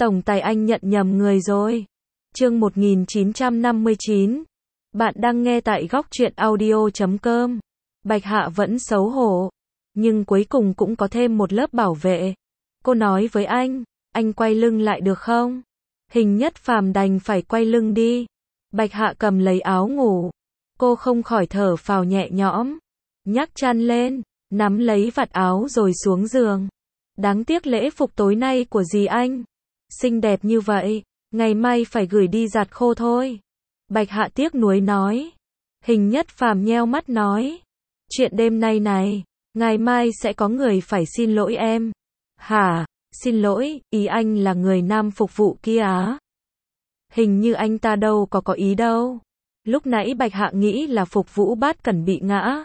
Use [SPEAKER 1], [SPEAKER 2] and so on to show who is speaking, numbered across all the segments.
[SPEAKER 1] Tổng tài anh nhận nhầm người rồi. Chương 1959. Bạn đang nghe tại góc truyện audio.com. Bạch Hạ vẫn xấu hổ, nhưng cuối cùng cũng có thêm một lớp bảo vệ. Cô nói với anh quay lưng lại được không? Hình Nhất Phàm đành phải quay lưng đi. Bạch Hạ cầm lấy áo ngủ. Cô không khỏi thở phào nhẹ nhõm. Nhắc chăn lên, nắm lấy vạt áo rồi xuống giường. Đáng tiếc lễ phục tối nay của dì anh xinh đẹp như vậy, ngày mai phải gửi đi giặt khô thôi. Bạch Hạ tiếc nuối nói. Hình Nhất Phàm nheo mắt nói. Chuyện đêm nay này, ngày mai sẽ có người phải xin lỗi em. Hả? Xin lỗi, ý anh là người nam phục vụ kia á? Hình như anh ta đâu có ý đâu. Lúc nãy Bạch Hạ nghĩ là Phục Vũ Bát Cẩn bị ngã.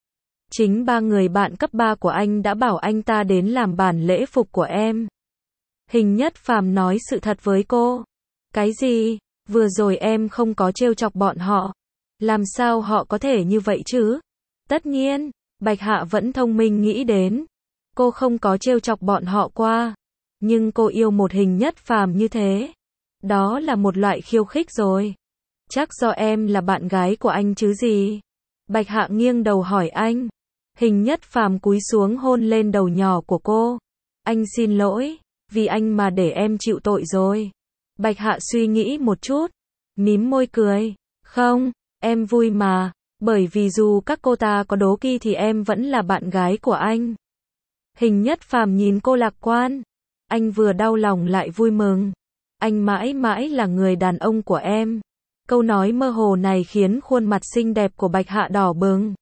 [SPEAKER 1] Chính ba người bạn cấp 3 của anh đã bảo anh ta đến làm bản lễ phục của em. Hình Nhất Phàm nói sự thật với cô. Cái gì? Vừa rồi em không có trêu chọc bọn họ. Làm sao họ có thể như vậy chứ? Tất nhiên, Bạch Hạ vẫn thông minh nghĩ đến. Cô không có trêu chọc bọn họ qua. Nhưng cô yêu một Hình Nhất Phàm như thế. Đó là một loại khiêu khích rồi. Chắc do em là bạn gái của anh chứ gì? Bạch Hạ nghiêng đầu hỏi anh. Hình Nhất Phàm cúi xuống hôn lên đầu nhỏ của cô. Anh xin lỗi, vì anh mà để em chịu tội rồi. Bạch Hạ suy nghĩ một chút, mím môi cười. Không, em vui mà, bởi vì dù các cô ta có đố kỵ thì em vẫn là bạn gái của anh. Hình Nhất Phàm nhìn cô lạc quan. Anh vừa đau lòng lại vui mừng. Anh mãi mãi là người đàn ông của em. Câu nói mơ hồ này khiến khuôn mặt xinh đẹp của Bạch Hạ đỏ bừng.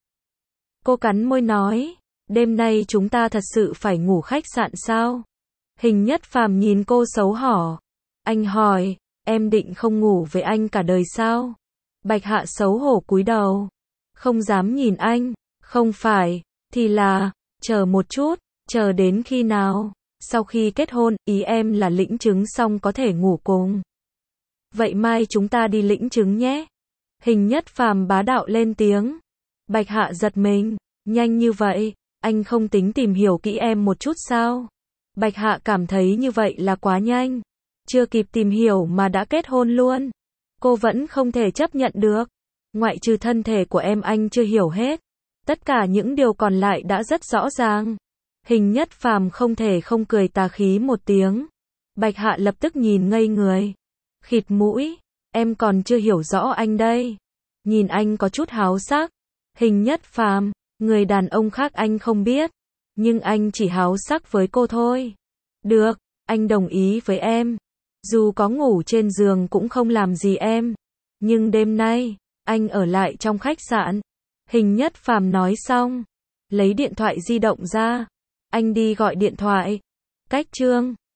[SPEAKER 1] Cô cắn môi nói, đêm nay chúng ta thật sự phải ngủ khách sạn sao? Hình Nhất Phàm nhìn cô xấu hổ. Anh hỏi, em định không ngủ với anh cả đời sao? Bạch Hạ xấu hổ cúi đầu. Không dám nhìn anh. Không phải, thì là, chờ một chút, chờ đến khi nào? Sau khi kết hôn, ý em là lĩnh chứng xong có thể ngủ cùng. Vậy mai chúng ta đi lĩnh chứng nhé. Hình Nhất Phàm bá đạo lên tiếng. Bạch Hạ giật mình, nhanh như vậy, anh không tính tìm hiểu kỹ em một chút sao? Bạch Hạ cảm thấy như vậy là quá nhanh. Chưa kịp tìm hiểu mà đã kết hôn luôn. Cô vẫn không thể chấp nhận được. Ngoại trừ thân thể của em anh chưa hiểu hết. Tất cả những điều còn lại đã rất rõ ràng. Hình Nhất Phàm không thể không cười tà khí một tiếng. Bạch Hạ lập tức nhìn ngây người. Khịt mũi, em còn chưa hiểu rõ anh đây. Nhìn anh có chút háo sắc. Hình Nhất Phàm, người đàn ông khác anh không biết. Nhưng anh chỉ háo sắc với cô thôi. Được, anh đồng ý với em. Dù có ngủ trên giường cũng không làm gì em. Nhưng đêm nay, anh ở lại trong khách sạn. Hình Nhất Phàm nói xong. Lấy điện thoại di động ra. Anh đi gọi điện thoại. Cách Trương.